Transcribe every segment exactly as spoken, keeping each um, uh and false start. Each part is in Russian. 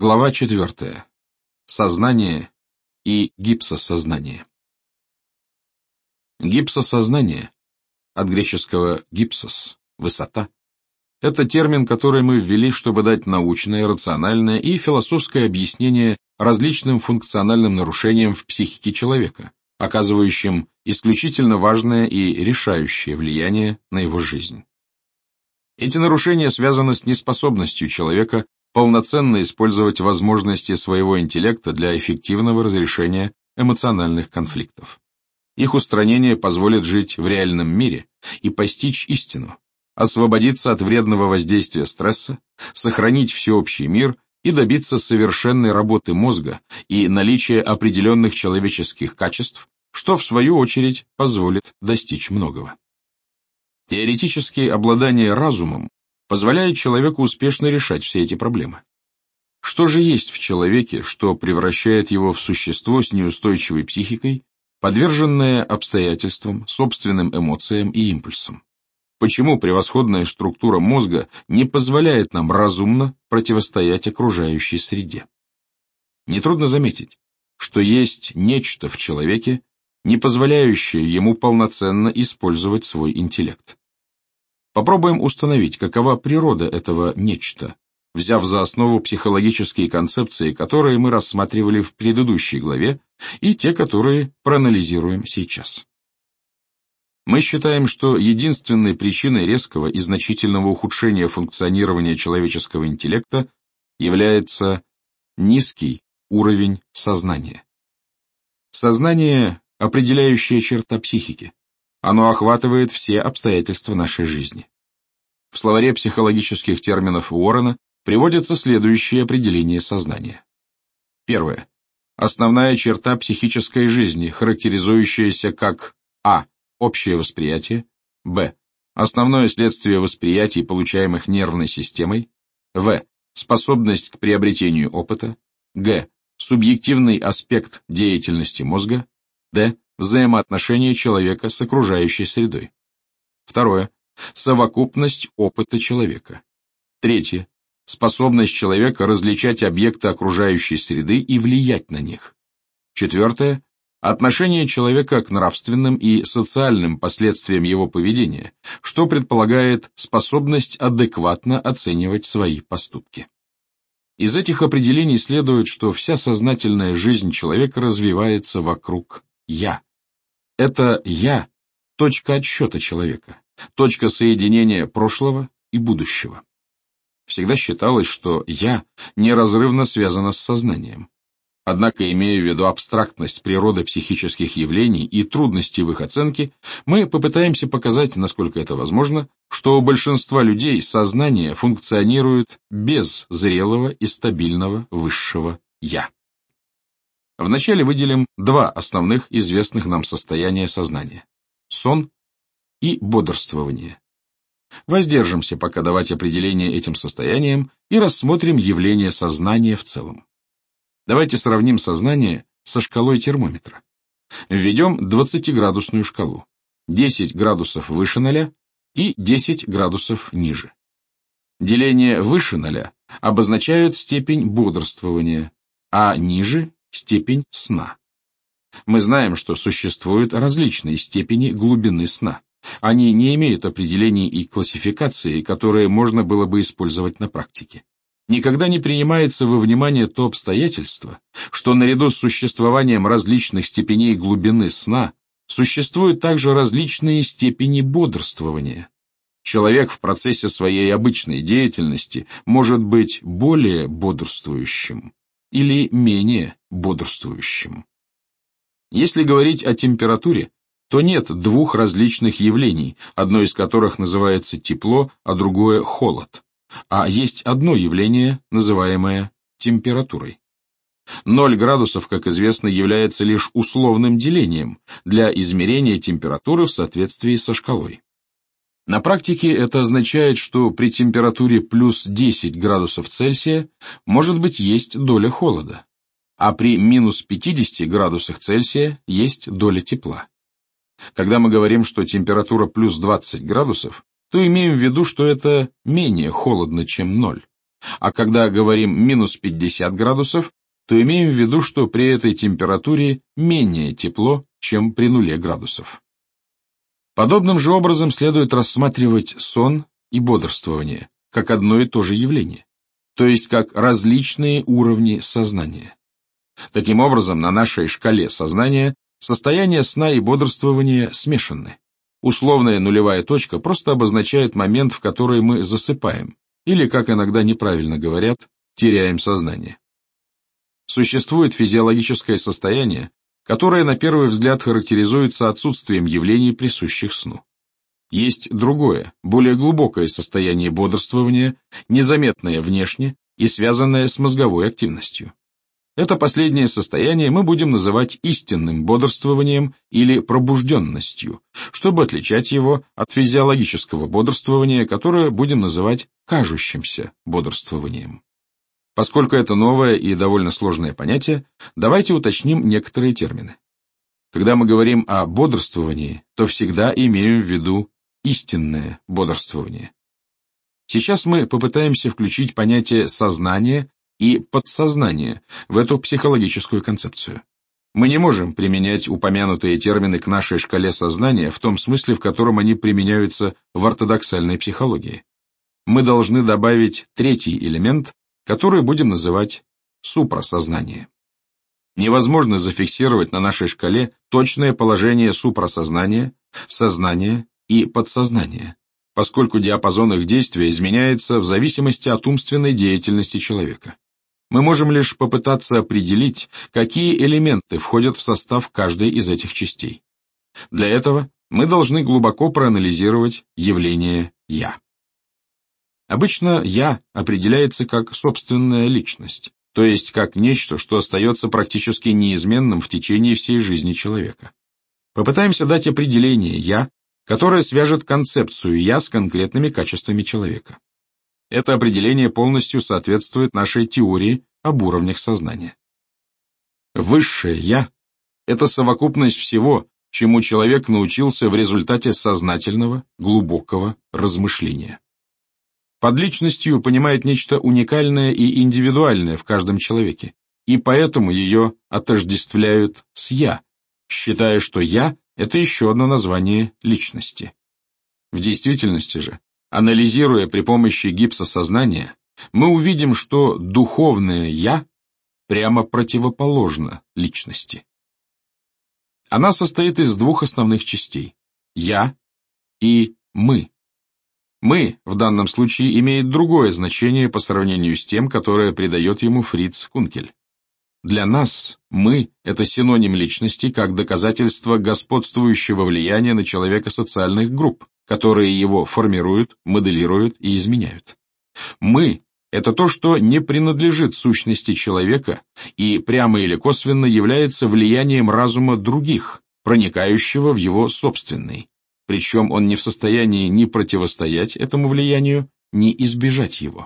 Глава четвертая. Сознание и гипсосознание. Гипсосознание, от греческого гипсос, высота, это термин, который мы ввели, чтобы дать научное, рациональное и философское объяснение различным функциональным нарушениям в психике человека, оказывающим исключительно важное и решающее влияние на его жизнь. Эти нарушения связаны с неспособностью человека полноценно использовать возможности своего интеллекта для эффективного разрешения эмоциональных конфликтов. Их устранение позволит жить в реальном мире и постичь истину, освободиться от вредного воздействия стресса, сохранить всеобщий мир и добиться совершенной работы мозга и наличия определенных человеческих качеств, что, в свою очередь, позволит достичь многого. Теоретически обладание разумом позволяет человеку успешно решать все эти проблемы. Что же есть в человеке, что превращает его в существо с неустойчивой психикой, подверженное обстоятельствам, собственным эмоциям и импульсам? Почему превосходная структура мозга не позволяет нам разумно противостоять окружающей среде? Нетрудно заметить, что есть нечто в человеке, не позволяющее ему полноценно использовать свой интеллект. Попробуем установить, какова природа этого нечто, взяв за основу психологические концепции, которые мы рассматривали в предыдущей главе, и те, которые проанализируем сейчас. Мы считаем, что единственной причиной резкого и значительного ухудшения функционирования человеческого интеллекта является низкий уровень сознания. Сознание – определяющая черта психики. Оно охватывает все обстоятельства нашей жизни. В словаре психологических терминов Уоррена приводится следующее определение сознания. Первое. Основная черта психической жизни, характеризующаяся как а. Общее восприятие, б. Основное следствие восприятий, получаемых нервной системой, в. Способность к приобретению опыта, г. Субъективный аспект деятельности мозга, д. Взаимоотношения человека с окружающей средой. Второе. Совокупность опыта человека. Третье. Способность человека различать объекты окружающей среды и влиять на них. Четвертое. Отношение человека к нравственным и социальным последствиям его поведения, что предполагает способность адекватно оценивать свои поступки. Из этих определений следует, что вся сознательная жизнь человека развивается вокруг «я». Это «я» — точка отсчета человека, точка соединения прошлого и будущего. Всегда считалось, что «я» неразрывно связано с сознанием. Однако, имея в виду абстрактность природы психических явлений и трудности в их оценке, мы попытаемся показать, насколько это возможно, что у большинства людей сознание функционирует без зрелого и стабильного высшего «я». Вначале выделим два основных известных нам состояния сознания – сон и бодрствование. Воздержимся пока давать определение этим состояниям и рассмотрим явление сознания в целом. Давайте сравним сознание со шкалой термометра. Введем двадцатиградусную шкалу, десять градусов выше ноля и десять градусов ниже. Деление выше ноля обозначает степень бодрствования, а ниже – степень сна. Мы знаем, что существуют различные степени глубины сна. Они не имеют определений и классификации, которые можно было бы использовать на практике. Никогда не принимается во внимание то обстоятельство, что наряду с существованием различных степеней глубины сна существуют также различные степени бодрствования. Человек в процессе своей обычной деятельности может быть более бодрствующим или менее бодрствующим. Если говорить о температуре, то нет двух различных явлений, одно из которых называется тепло, а другое холод. А есть одно явление, называемое температурой. Ноль градусов, как известно, является лишь условным делением для измерения температуры в соответствии со шкалой. На практике это означает, что при температуре плюс десять градусов Цельсия может быть есть доля холода, а при минус пятидесяти градусах Цельсия есть доля тепла. Когда мы говорим, что температура плюс двадцать градусов, то имеем в виду, что это менее холодно, чем ноль. а когда говорим минус пятьдесят градусов, то имеем в виду, что при этой температуре менее тепло, чем при нуле градусов. Подобным же образом следует рассматривать сон и бодрствование как одно и то же явление, то есть как различные уровни сознания. Таким образом, на нашей шкале сознания состояния сна и бодрствования смешаны. Условная нулевая точка просто обозначает момент, в который мы засыпаем, или, как иногда неправильно говорят, теряем сознание. Существует физиологическое состояние, которое на первый взгляд характеризуется отсутствием явлений, присущих сну. Есть другое, более глубокое состояние бодрствования, незаметное внешне и связанное с мозговой активностью. Это последнее состояние мы будем называть истинным бодрствованием или пробужденностью, чтобы отличать его от физиологического бодрствования, которое будем называть кажущимся бодрствованием. Поскольку это новое и довольно сложное понятие, давайте уточним некоторые термины. Когда мы говорим о бодрствовании, то всегда имеем в виду истинное бодрствование. Сейчас мы попытаемся включить понятие сознания и подсознание в эту психологическую концепцию. Мы не можем применять упомянутые термины к нашей шкале сознания в том смысле, в котором они применяются в ортодоксальной психологии. Мы должны добавить третий элемент, который будем называть супрасознание. Невозможно зафиксировать на нашей шкале точное положение супрасознания, сознания и подсознания, поскольку диапазон их действия изменяется в зависимости от умственной деятельности человека. Мы можем лишь попытаться определить, какие элементы входят в состав каждой из этих частей. Для этого мы должны глубоко проанализировать явление «я». Обычно «я» определяется как собственная личность, то есть как нечто, что остается практически неизменным в течение всей жизни человека. Попытаемся дать определение «я», которое свяжет концепцию «я» с конкретными качествами человека. Это определение полностью соответствует нашей теории об уровнях сознания. Высшее «я» — это совокупность всего, чему человек научился в результате сознательного, глубокого размышления. Под личностью понимает нечто уникальное и индивидуальное в каждом человеке, и поэтому ее отождествляют с «я», считая, что «я» — это еще одно название личности. В действительности же, анализируя при помощи гипсосознания, мы увидим, что духовное «я» прямо противоположно личности. Она состоит из двух основных частей – «я» и «мы». «Мы» в данном случае имеет другое значение по сравнению с тем, которое придает ему Фриц Кункель. Для нас «мы» — это синоним личности как доказательство господствующего влияния на человека социальных групп, которые его формируют, моделируют и изменяют. «Мы» — это то, что не принадлежит сущности человека и прямо или косвенно является влиянием разума других, проникающего в его собственный. Причем он не в состоянии ни противостоять этому влиянию, ни избежать его.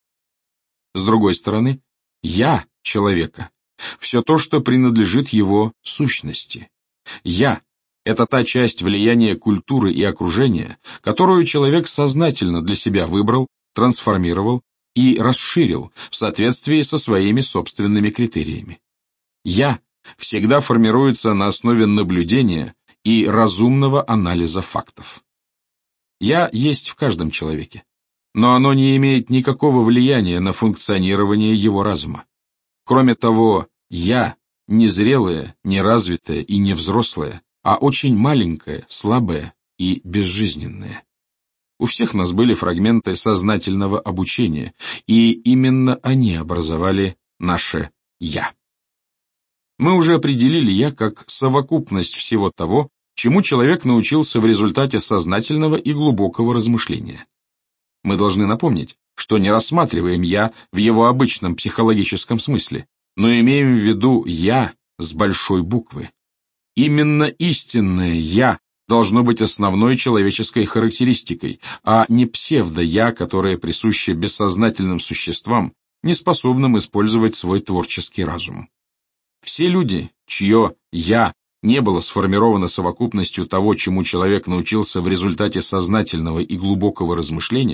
С другой стороны, «я» человека — все то, что принадлежит его сущности. «Я» — это та часть влияния культуры и окружения, которую человек сознательно для себя выбрал, трансформировал и расширил в соответствии со своими собственными критериями. «Я» всегда формируется на основе наблюдения и разумного анализа фактов. «Я» есть в каждом человеке, но оно не имеет никакого влияния на функционирование его разума. Кроме того, «я» незрелое, неразвитое и невзрослое, а очень маленькое, слабое и безжизненное. У всех нас были фрагменты сознательного обучения, и именно они образовали наше «я». Мы уже определили «я» как совокупность всего того, чему человек научился в результате сознательного и глубокого размышления. Мы должны напомнить, что не рассматриваем «я» в его обычном психологическом смысле, но имеем в виду «я» с большой буквы. Именно истинное «я» должно быть основной человеческой характеристикой, а не псевдо-я, которое присуще бессознательным существам, не способным использовать свой творческий разум. Все люди, чье «я» не было сформировано совокупностью того, чему человек научился в результате сознательного и глубокого размышления,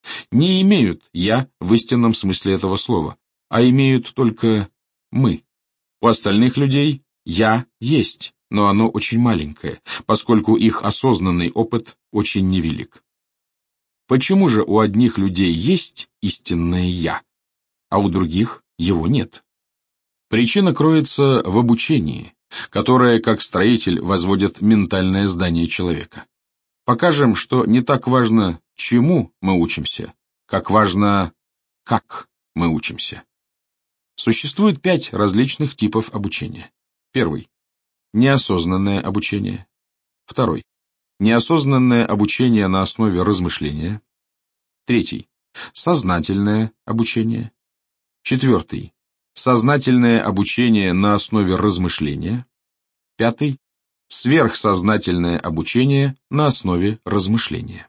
не имеют «я» в истинном смысле этого слова, а имеют только «мы». У остальных людей «я» есть, но оно очень маленькое, поскольку их осознанный опыт очень невелик. Почему же у одних людей есть истинное «я», а у других его нет? Причина кроется в обучении, которое, как строитель, возводит ментальное здание человека. Покажем, что не так важно, чему мы учимся, как важно, как мы учимся. Существует пять различных типов обучения. Первый – неосознанное обучение. Второй – неосознанное обучение на основе размышления. Третий – сознательное обучение. Четвертый – сознательное обучение на основе размышления. Пятый – сверхсознательное обучение на основе размышления.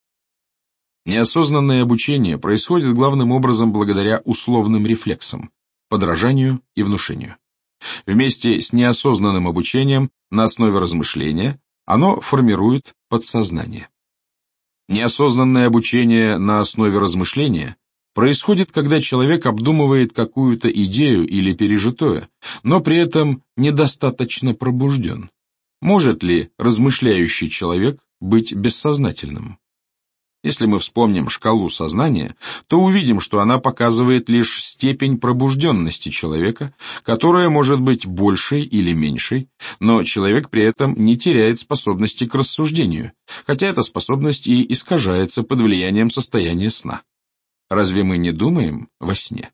Неосознанное обучение происходит главным образом благодаря условным рефлексам, подражанию и внушению. Вместе с неосознанным обучением на основе размышления оно формирует подсознание. Неосознанное обучение на основе размышления происходит, когда человек обдумывает какую-то идею или пережитое, но при этом недостаточно пробужден. Может ли размышляющий человек быть бессознательным? Если мы вспомним шкалу сознания, то увидим, что она показывает лишь степень пробужденности человека, которая может быть большей или меньшей, но человек при этом не теряет способности к рассуждению, хотя эта способность и искажается под влиянием состояния сна. Разве мы не думаем во сне?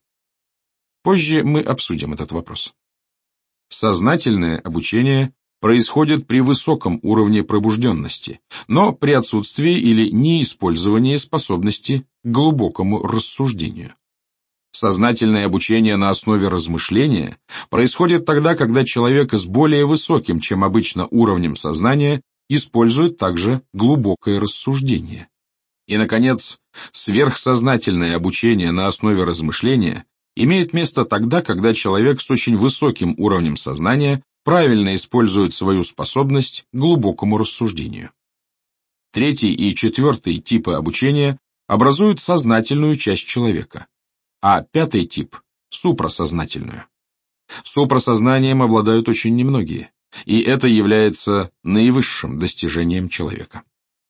Позже мы обсудим этот вопрос. Сознательное обучение происходит при высоком уровне пробужденности, но при отсутствии или неиспользовании способности к глубокому рассуждению. Сознательное обучение на основе размышления происходит тогда, когда человек с более высоким, чем обычно, уровнем сознания использует также глубокое рассуждение. И, наконец, сверхсознательное обучение на основе размышления имеет место тогда, когда человек с очень высоким уровнем сознания правильно использует свою способность к глубокому рассуждению. Третий и четвертый типы обучения образуют сознательную часть человека, а пятый тип – супрасознательную. Супрасознанием обладают очень немногие, и это является наивысшим достижением человека.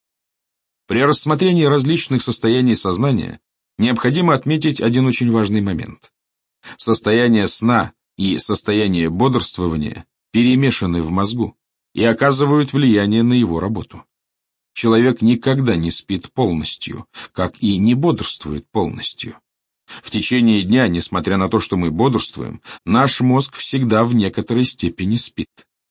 При рассмотрении различных состояний сознания необходимо отметить один очень важный момент. Состояние сна и состояние бодрствования перемешаны в мозгу и оказывают влияние на его работу. Человек никогда не спит полностью, как и не бодрствует полностью. В течение дня, несмотря на то, что мы бодрствуем, наш мозг всегда в некоторой степени спит.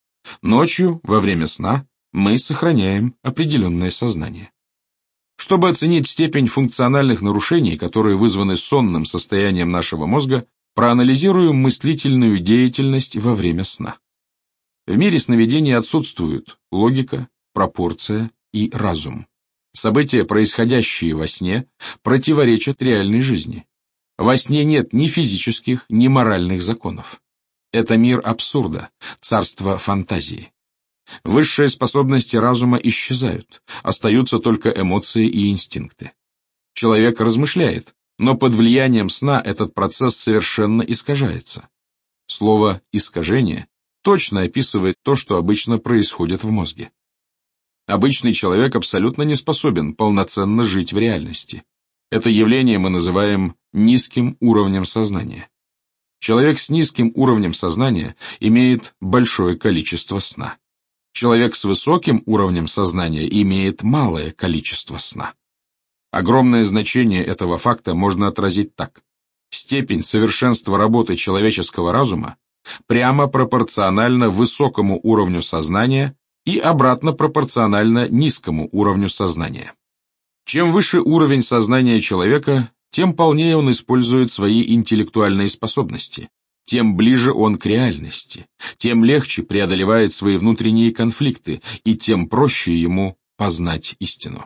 Ночью, во время сна, мы сохраняем определенное сознание. Чтобы оценить степень функциональных нарушений, которые вызваны сонным состоянием нашего мозга, проанализируем мыслительную деятельность во время сна. В мире сновидений отсутствуют логика, пропорция и разум. События, происходящие во сне, противоречат реальной жизни. Во сне нет ни физических, ни моральных законов. Это мир абсурда, царство фантазии. Высшие способности разума исчезают, остаются только эмоции и инстинкты. Человек размышляет, но под влиянием сна этот процесс совершенно искажается. Слово «искажение» точно описывает то, что обычно происходит в мозге. Обычный человек абсолютно не способен полноценно жить в реальности. Это явление мы называем низким уровнем сознания. Человек с низким уровнем сознания имеет большое количество сна. Человек с высоким уровнем сознания имеет малое количество сна. Огромное значение этого факта можно отразить так. Степень совершенства работы человеческого разума прямо пропорциональна высокому уровню сознания и обратно пропорционально низкому уровню сознания. Чем выше уровень сознания человека, тем полнее он использует свои интеллектуальные способности, тем ближе он к реальности, тем легче преодолевает свои внутренние конфликты и тем проще ему познать истину.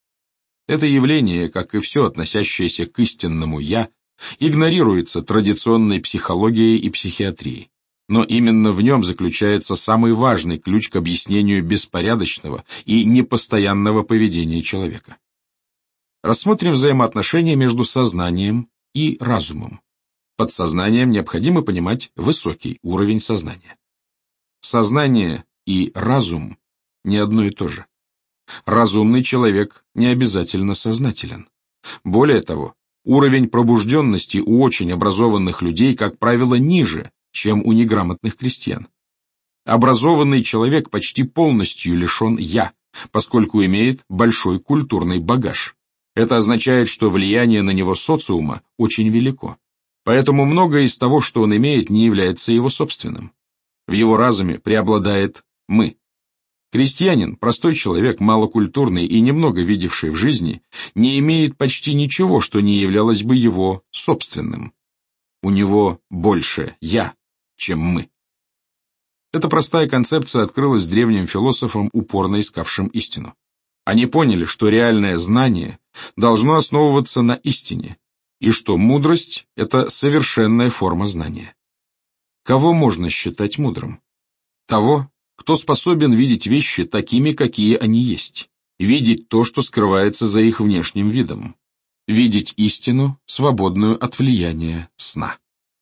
Это явление, как и все относящееся к истинному «я», игнорируется традиционной психологией и психиатрией, но именно в нем заключается самый важный ключ к объяснению беспорядочного и непостоянного поведения человека. Рассмотрим взаимоотношения между сознанием и разумом. Под сознанием необходимо понимать высокий уровень сознания. Сознание и разум не одно и то же. Разумный человек не обязательно сознателен. Более того, уровень пробужденности у очень образованных людей, как правило, ниже, чем у неграмотных крестьян. Образованный человек почти полностью лишен «я», поскольку имеет большой культурный багаж. Это означает, что влияние на него социума очень велико. Поэтому многое из того, что он имеет, не является его собственным. В его разуме преобладает «мы». Крестьянин, простой человек, малокультурный и немного видевший в жизни, не имеет почти ничего, что не являлось бы его собственным. У него больше «я», чем «мы». Эта простая концепция открылась древним философам, упорно искавшим истину. Они поняли, что реальное знание должно основываться на истине, и что мудрость — это совершенная форма знания. Кого можно считать мудрым? Того, кто способен видеть вещи такими, какие они есть, видеть то, что скрывается за их внешним видом, видеть истину, свободную от влияния сна.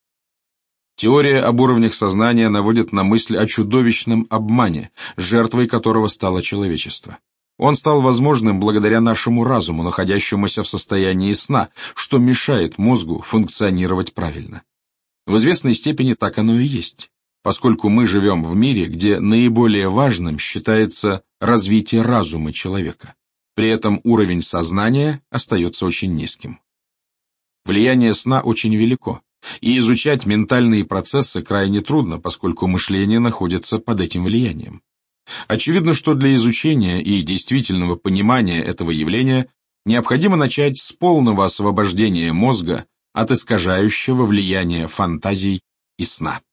Теория об уровнях сознания наводит на мысль о чудовищном обмане, жертвой которого стало человечество. Он стал возможным благодаря нашему разуму, находящемуся в состоянии сна, что мешает мозгу функционировать правильно. В известной степени так оно и есть, поскольку мы живем в мире, где наиболее важным считается развитие разума человека. При этом уровень сознания остается очень низким. Влияние сна очень велико, и изучать ментальные процессы крайне трудно, поскольку мышление находится под этим влиянием. Очевидно, что для изучения и действительного понимания этого явления необходимо начать с полного освобождения мозга от искажающего влияния фантазий и сна.